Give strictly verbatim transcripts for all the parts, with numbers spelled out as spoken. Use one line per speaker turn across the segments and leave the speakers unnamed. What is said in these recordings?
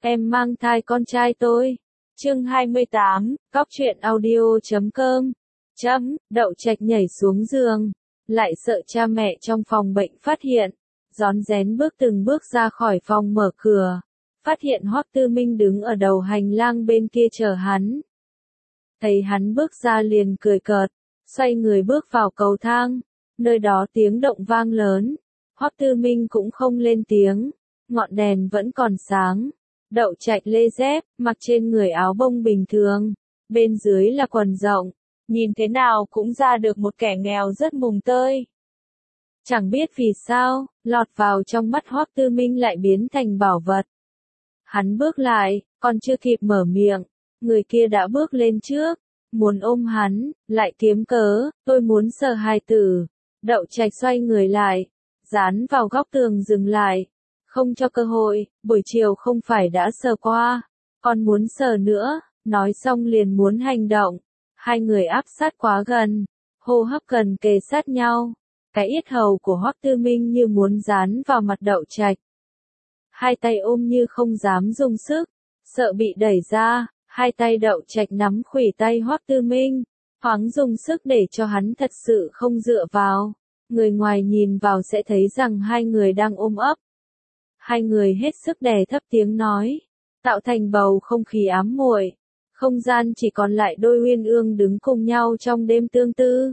em mang thai con trai tôi. Chương hai mươi tám, cóc truyện audio chấm com. Chấm, Đậu Trạch nhảy xuống giường, lại sợ cha mẹ trong phòng bệnh phát hiện, rón rén bước từng bước ra khỏi phòng mở cửa, phát hiện Hoắc Tư Minh đứng ở đầu hành lang bên kia chờ hắn. Thấy hắn bước ra liền cười cợt, xoay người bước vào cầu thang, nơi đó tiếng động vang lớn, Hoắc Tư Minh cũng không lên tiếng, ngọn đèn vẫn còn sáng. Đậu Trạch lê dép, mặc trên người áo bông bình thường, bên dưới là quần rộng, nhìn thế nào cũng ra được một kẻ nghèo rất mùng tơi. Chẳng biết vì sao, lọt vào trong mắt Hoắc Tư Minh lại biến thành bảo vật. Hắn bước lại, còn chưa kịp mở miệng, người kia đã bước lên trước, muốn ôm hắn, lại kiếm cớ, tôi muốn sờ hài tử. Đậu Trạch xoay người lại, dán vào góc tường dừng lại. Không cho cơ hội, buổi chiều không phải đã sờ qua, còn muốn sờ nữa, nói xong liền muốn hành động. Hai người áp sát quá gần, hô hấp gần kề sát nhau, cái yết hầu của Hoắc Tư Minh như muốn dán vào mặt Đậu Trạch. Hai tay ôm như không dám dùng sức, sợ bị đẩy ra, hai tay Đậu Trạch nắm khuỷu tay Hoắc Tư Minh, thoáng dùng sức để cho hắn thật sự không dựa vào. Người ngoài nhìn vào sẽ thấy rằng hai người đang ôm ấp. Hai người hết sức đè thấp tiếng nói, tạo thành bầu không khí ám muội. Không gian chỉ còn lại đôi uyên ương đứng cùng nhau trong đêm tương tư.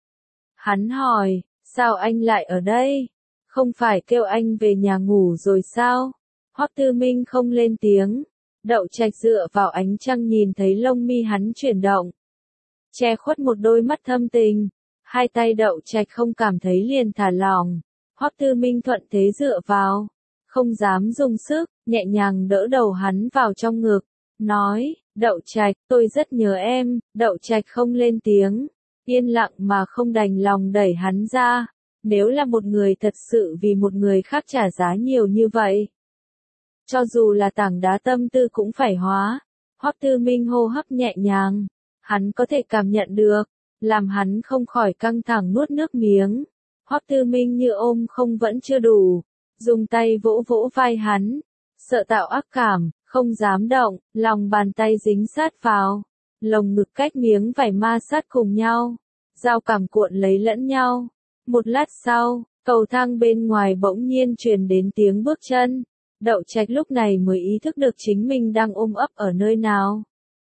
Hắn hỏi, sao anh lại ở đây? Không phải kêu anh về nhà ngủ rồi sao? Hoắc Tư Minh không lên tiếng. Đậu Trạch dựa vào ánh trăng nhìn thấy lông mi hắn chuyển động, che khuất một đôi mắt thâm tình. Hai tay Đậu Trạch không cảm thấy liền thả lỏng. Hoắc Tư Minh thuận thế dựa vào, không dám dùng sức, nhẹ nhàng đỡ đầu hắn vào trong ngực, nói, Đậu Trạch, tôi rất nhớ em. Đậu Trạch không lên tiếng, yên lặng mà không đành lòng đẩy hắn ra. Nếu là một người thật sự vì một người khác trả giá nhiều như vậy, cho dù là tảng đá tâm tư cũng phải hóa. Hoắc Tư Minh hô hấp nhẹ nhàng, hắn có thể cảm nhận được, làm hắn không khỏi căng thẳng nuốt nước miếng. Hoắc Tư Minh như ôm không vẫn chưa đủ, dùng tay vỗ vỗ vai hắn, sợ tạo ác cảm, không dám động, lòng bàn tay dính sát vào, lồng ngực cách miếng vải ma sát cùng nhau, giao cảm cuộn lấy lẫn nhau. Một lát sau, cầu thang bên ngoài bỗng nhiên truyền đến tiếng bước chân. Đậu Trạch lúc này mới ý thức được chính mình đang ôm ấp ở nơi nào.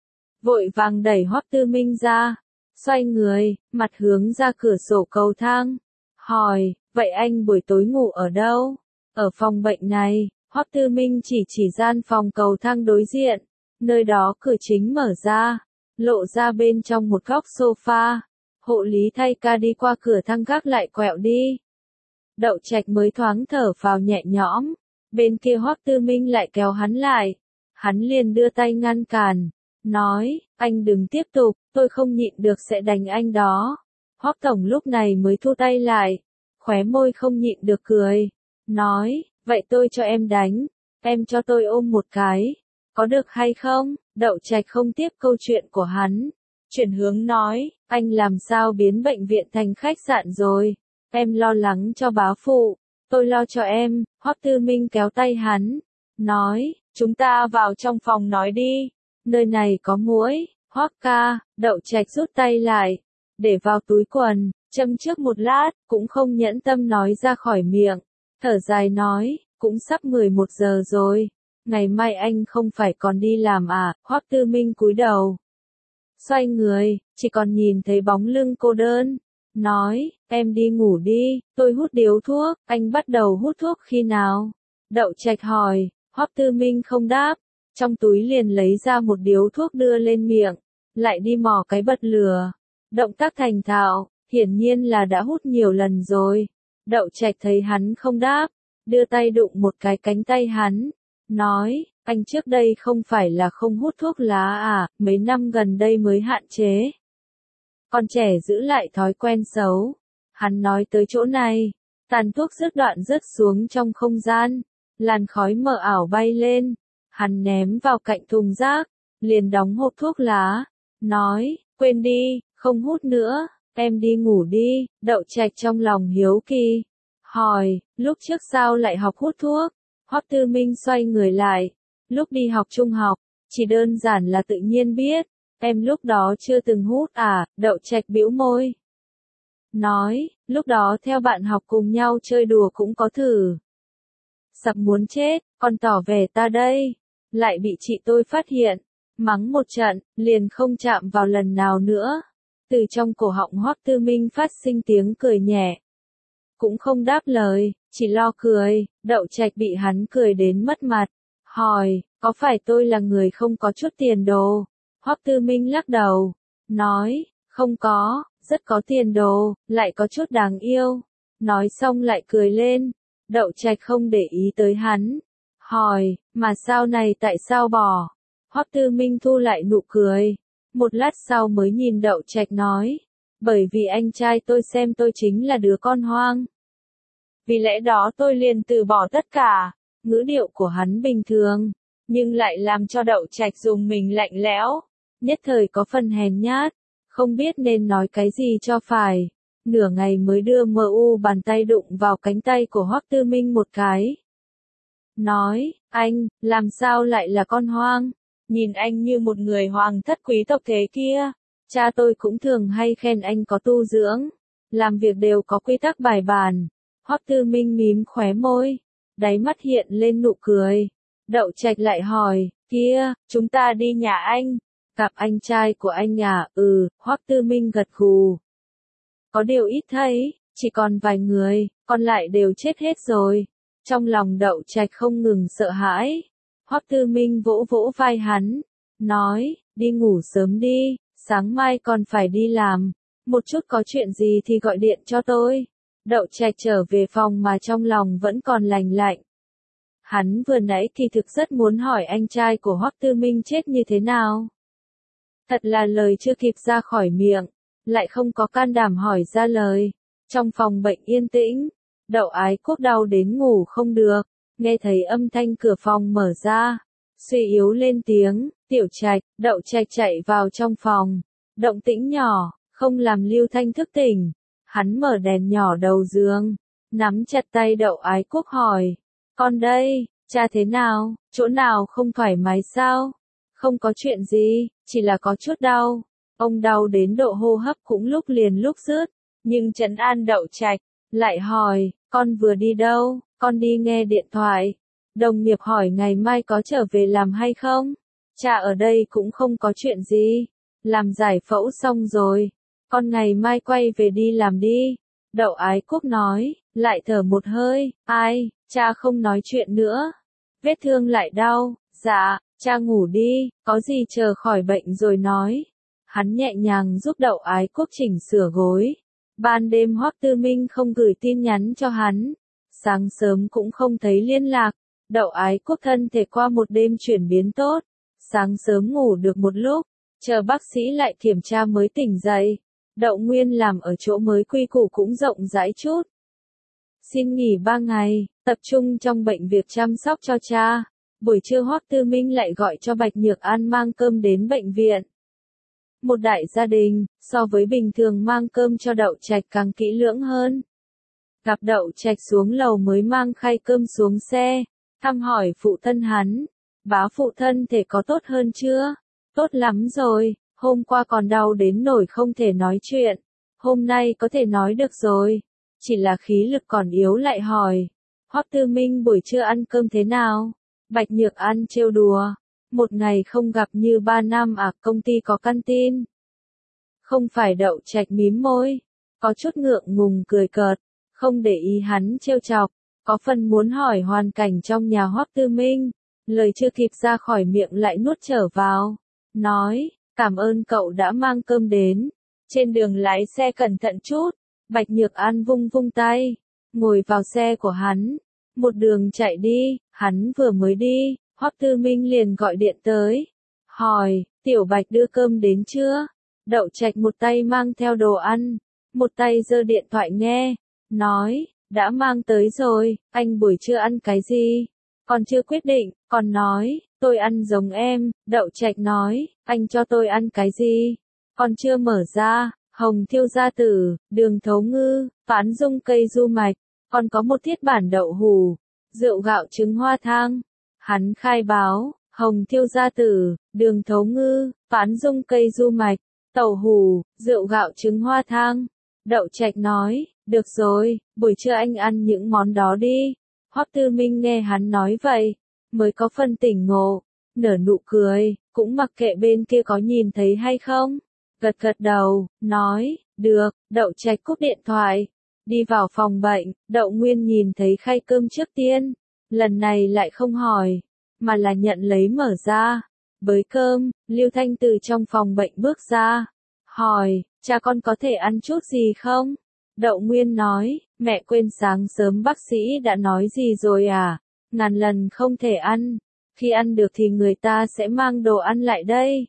Vội vàng đẩy Hoắc Tư Minh ra, xoay người, mặt hướng ra cửa sổ cầu thang, hỏi, vậy anh buổi tối ngủ ở đâu? Ở phòng bệnh này. Hoắc Tư Minh chỉ chỉ gian phòng cầu thang đối diện, nơi đó cửa chính mở ra, lộ ra bên trong một góc sofa. Hộ lý thay ca đi qua cửa thang gác lại quẹo đi. Đậu Trạch mới thoáng thở vào nhẹ nhõm, bên kia Hoắc Tư Minh lại kéo hắn lại. Hắn liền đưa tay ngăn cản, nói, anh đừng tiếp tục, tôi không nhịn được sẽ đánh anh đó. Hoắc Tổng lúc này mới thu tay lại, khóe môi không nhịn được cười, nói, vậy tôi cho em đánh, em cho tôi ôm một cái, có được hay không? Đậu Trạch không tiếp câu chuyện của hắn, chuyển hướng nói, anh làm sao biến bệnh viện thành khách sạn rồi? Em lo lắng cho bá phụ, tôi lo cho em. Hoắc Tư Minh kéo tay hắn, nói, chúng ta vào trong phòng nói đi, nơi này có muỗi. Hoắc ca. Đậu Trạch rút tay lại, để vào túi quần, châm trước một lát, cũng không nhẫn tâm nói ra khỏi miệng, thở dài nói, cũng sắp mười một giờ rồi, ngày mai anh không phải còn đi làm à? Hoắc Tư Minh cúi đầu, xoay người, chỉ còn nhìn thấy bóng lưng cô đơn, nói, em đi ngủ đi, tôi hút điếu thuốc. Anh bắt đầu hút thuốc khi nào? Đậu Trạch hỏi. Hoắc Tư Minh không đáp, trong túi liền lấy ra một điếu thuốc đưa lên miệng, lại đi mò cái bật lửa, động tác thành thạo, hiển nhiên là đã hút nhiều lần rồi. Đậu Trạch thấy hắn không đáp, đưa tay đụng một cái cánh tay hắn, nói, anh trước đây không phải là không hút thuốc lá à, mấy năm gần đây mới hạn chế. Con trẻ giữ lại thói quen xấu. Hắn nói tới chỗ này, tàn thuốc rớt đoạn rớt xuống trong không gian, làn khói mờ ảo bay lên, hắn ném vào cạnh thùng rác, liền đóng hộp thuốc lá, nói, quên đi, không hút nữa, em đi ngủ đi. Đậu Trạch trong lòng hiếu kỳ, hỏi, lúc trước sao lại học hút thuốc? Hoắc Tư Minh xoay người lại, Lúc đi học trung học, chỉ đơn giản là tự nhiên biết, em lúc đó chưa từng hút à, Đậu Trạch bĩu môi. Nói, lúc đó theo bạn học cùng nhau chơi đùa cũng có thử. Sắp muốn chết, còn tỏ vẻ ta đây. Lại bị chị tôi phát hiện, mắng một trận, liền không chạm vào lần nào nữa. Từ trong cổ họng Hoắc Tư Minh phát sinh tiếng cười nhẹ. Cũng không đáp lời, chỉ lo cười, Đậu Trạch bị hắn cười đến mất mặt. Hỏi, có phải tôi là người không có chút tiền đồ? Hoắc Tư Minh lắc đầu, nói, không có, rất có tiền đồ, lại có chút đáng yêu. Nói xong lại cười lên, Đậu Trạch không để ý tới hắn. Hỏi, mà sao này tại sao bỏ? Hoắc Tư Minh thu lại nụ cười. Một lát sau mới nhìn Đậu Trạch nói, bởi vì anh trai tôi xem tôi chính là đứa con hoang. Vì lẽ đó tôi liền từ bỏ tất cả. Ngữ điệu của hắn bình thường, nhưng lại làm cho Đậu Trạch dùng mình lạnh lẽo, nhất thời có phần hèn nhát, không biết nên nói cái gì cho phải. Nửa ngày mới đưa mờ u bàn tay đụng vào cánh tay của Hoắc Tư Minh một cái. Nói, anh, làm sao lại là con hoang? Nhìn anh như một người hoàng thất quý tộc thế kia. Cha tôi cũng thường hay khen anh có tu dưỡng, làm việc đều có quy tắc bài bản. Hoắc Tư Minh mím khóe môi, đáy mắt hiện lên nụ cười. Đậu Trạch lại hỏi, kia, chúng ta đi nhà anh. Gặp anh trai của anh à? Ừ, Hoắc Tư Minh gật gù. Có điều ít thấy, chỉ còn vài người, còn lại đều chết hết rồi. Trong lòng Đậu Trạch không ngừng sợ hãi. Hoắc Tư Minh vỗ vỗ vai hắn, nói, đi ngủ sớm đi, sáng mai còn phải đi làm. Một chút có chuyện gì thì gọi điện cho tôi. Đậu Trạch trở về phòng mà trong lòng vẫn còn lành lạnh. Hắn vừa nãy kỳ thực rất muốn hỏi anh trai của Hoắc Tư Minh chết như thế nào. Thật là lời chưa kịp ra khỏi miệng, lại không có can đảm hỏi ra lời. Trong phòng bệnh yên tĩnh, Đậu Ái Quốc đau đến ngủ không được, nghe thấy âm thanh cửa phòng mở ra, suy yếu lên tiếng, Tiểu Trạch. Đậu Trạch chạy vào trong phòng, động tĩnh nhỏ, không làm Lưu Thanh thức tỉnh. Hắn mở đèn nhỏ đầu giường, nắm chặt tay Đậu Ái Quốc hỏi, con đây, cha thế nào, chỗ nào không thoải mái sao? Không có chuyện gì, chỉ là có chút đau. Ông đau đến độ hô hấp cũng lúc liền lúc rứt, nhưng trấn an Đậu Trạch, lại hỏi, con vừa đi đâu? Con đi nghe điện thoại. Đồng nghiệp hỏi ngày mai có trở về làm hay không? Cha ở đây cũng không có chuyện gì, làm giải phẫu xong rồi, con ngày mai quay về đi làm đi. Đậu Ái Quốc nói, lại thở một hơi, ai, cha không nói chuyện nữa. Vết thương lại đau, dạ, cha ngủ đi, có gì chờ khỏi bệnh rồi nói. Hắn nhẹ nhàng giúp Đậu Ái Quốc chỉnh sửa gối. Ban đêm Hoắc Tư Minh không gửi tin nhắn cho hắn. Sáng sớm cũng không thấy liên lạc. Đậu Ái Quốc thân thể qua một đêm chuyển biến tốt. Sáng sớm ngủ được một lúc, chờ bác sĩ lại kiểm tra mới tỉnh dậy. Đậu Nguyên làm ở chỗ mới quy củ cũng rộng rãi chút. Xin nghỉ ba ngày, tập trung trong bệnh việc chăm sóc cho cha. Buổi trưa Hoắc Tư Minh lại gọi cho Bạch Nhược An mang cơm đến bệnh viện. Một đại gia đình, so với bình thường mang cơm cho Đậu Trạch càng kỹ lưỡng hơn. Gặp Đậu Trạch xuống lầu mới mang khay cơm xuống xe, thăm hỏi phụ thân hắn. Bá phụ thân thể có tốt hơn chưa? Tốt lắm rồi, hôm qua còn đau đến nỗi không thể nói chuyện. Hôm nay có thể nói được rồi, chỉ là khí lực còn yếu. Lại hỏi, Hoắc Tư Minh buổi trưa ăn cơm thế nào? Bạch Nhược An trêu đùa, một ngày không gặp như ba năm à, công ty có canteen. Không phải. Đậu Trạch mím môi, có chút ngượng ngùng cười cợt, không để ý hắn trêu chọc, có phần muốn hỏi hoàn cảnh trong nhà Hoắc Tư Minh, lời chưa kịp ra khỏi miệng lại nuốt trở vào, nói, cảm ơn cậu đã mang cơm đến, trên đường lái xe cẩn thận chút. Bạch Nhược An vung vung tay, ngồi vào xe của hắn, một đường chạy đi. Hắn vừa mới đi, Hoắc Tư Minh liền gọi điện tới, hỏi, Tiểu Bạch đưa cơm đến chưa? Đậu Trạch một tay mang theo đồ ăn, một tay giơ điện thoại nghe, nói, đã mang tới rồi. Anh buổi trưa ăn cái gì? Còn chưa quyết định. Còn nói, tôi ăn giống em. Đậu Trạch nói, anh cho tôi ăn cái gì? Còn chưa mở ra. Hồng thiêu gia tử, đường thấu ngư, phán dung cây du mạch, còn có một thiết bản đậu hủ, rượu gạo trứng hoa thang. Hắn khai báo, hồng thiêu gia tử, đường thấu ngư, phán dung cây du mạch, tàu hủ, rượu gạo trứng hoa thang. Đậu Trạch nói, được rồi, buổi trưa anh ăn những món đó đi. Hoắc Tư Minh nghe hắn nói vậy, mới có phần tỉnh ngộ, nở nụ cười, cũng mặc kệ bên kia có nhìn thấy hay không. Gật gật đầu, nói, được, Đậu Trạch cúp điện thoại. Đi vào phòng bệnh, Đậu Nguyên nhìn thấy khay cơm trước tiên. Lần này lại không hỏi, mà là nhận lấy mở ra. Bới cơm, Lưu Thanh từ trong phòng bệnh bước ra. Hỏi, cha con có thể ăn chút gì không? Đậu Nguyên nói, mẹ quên sáng sớm bác sĩ đã nói gì rồi à? Ngàn lần không thể ăn. Khi ăn được thì người ta sẽ mang đồ ăn lại đây.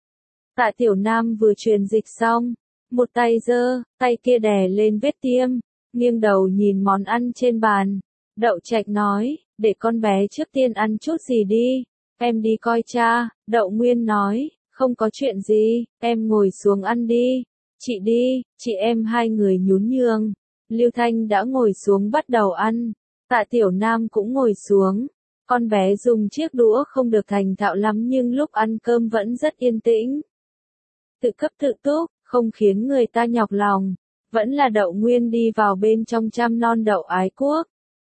Tạ Tiểu Nam vừa truyền dịch xong. Một tay giơ, tay kia đè lên vết tiêm. Nghiêng đầu nhìn món ăn trên bàn. Đậu Trạch nói, để con bé trước tiên ăn chút gì đi. Em đi coi cha. Đậu Nguyên nói, không có chuyện gì, em ngồi xuống ăn đi. Chị đi, chị em hai người nhún nhường. Lưu Thanh đã ngồi xuống bắt đầu ăn. Tạ Tiểu Nam cũng ngồi xuống. Con bé dùng chiếc đũa không được thành thạo lắm nhưng lúc ăn cơm vẫn rất yên tĩnh. Tự cấp tự túc, không khiến người ta nhọc lòng. Vẫn là Đậu Nguyên đi vào bên trong chăm non Đậu Ái Quốc.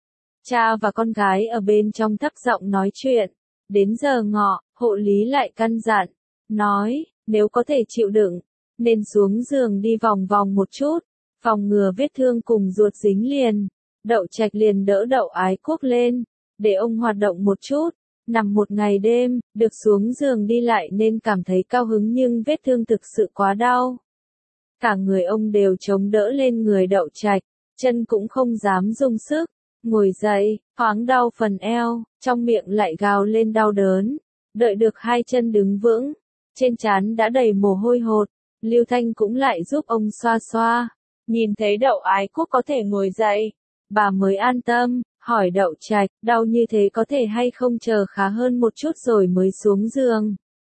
Cha và con gái ở bên trong thấp giọng nói chuyện. Đến giờ ngọ, hộ lý lại căn dặn. Nói, nếu có thể chịu đựng, nên xuống giường đi vòng vòng một chút. Phòng ngừa vết thương cùng ruột dính liền. Đậu Trạch liền đỡ Đậu Ái Quốc lên. Để ông hoạt động một chút. Nằm một ngày đêm, được xuống giường đi lại nên cảm thấy cao hứng nhưng vết thương thực sự quá đau. Cả người ông đều chống đỡ lên người Đậu Trạch, chân cũng không dám dùng sức. Ngồi dậy, thoáng đau phần eo, trong miệng lại gào lên đau đớn. Đợi được hai chân đứng vững, trên trán đã đầy mồ hôi hột. Lưu Thanh cũng lại giúp ông xoa xoa. Nhìn thấy Đậu Ái Quốc có thể ngồi dậy, bà mới an tâm, hỏi Đậu Trạch, đau như thế có thể hay không chờ khá hơn một chút rồi mới xuống giường.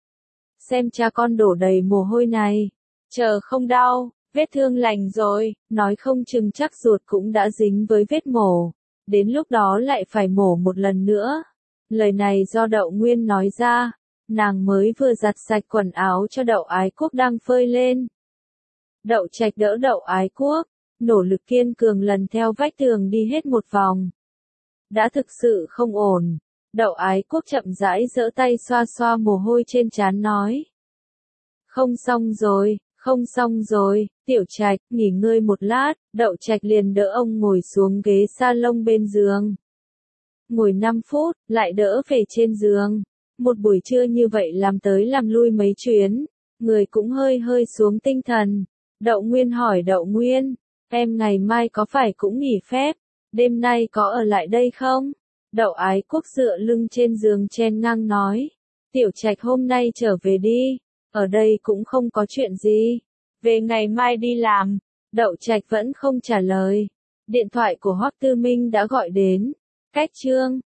Xem cha con đổ đầy mồ hôi này, chờ không đau, vết thương lành rồi, nói không chừng chắc ruột cũng đã dính với vết mổ. Đến lúc đó lại phải mổ một lần nữa. Lời này do Đậu Nguyên nói ra, nàng mới vừa giặt sạch quần áo cho Đậu Ái Quốc đang phơi lên. Đậu Trạch đỡ Đậu Ái Quốc, nỗ lực kiên cường lần theo vách tường đi hết một vòng. Đã thực sự không ổn. Đậu Ái Quốc chậm rãi giở tay xoa xoa mồ hôi trên trán nói. Không xong rồi, không xong rồi, Tiểu Trạch, nghỉ ngơi một lát. Đậu Trạch liền đỡ ông ngồi xuống ghế salon bên giường. Ngồi năm phút, lại đỡ về trên giường. Một buổi trưa như vậy làm tới làm lui mấy chuyến, người cũng hơi hơi xuống tinh thần. Đậu Nguyên hỏi Đậu Nguyên, em ngày mai có phải cũng nghỉ phép, đêm nay có ở lại đây không? Đậu Ái Quốc dựa lưng trên giường chen ngang nói, Tiểu Trạch hôm nay trở về đi, ở đây cũng không có chuyện gì, về ngày mai đi làm. Đậu Trạch vẫn không trả lời. Điện thoại của Hoắc Tư Minh đã gọi đến. Cách Trương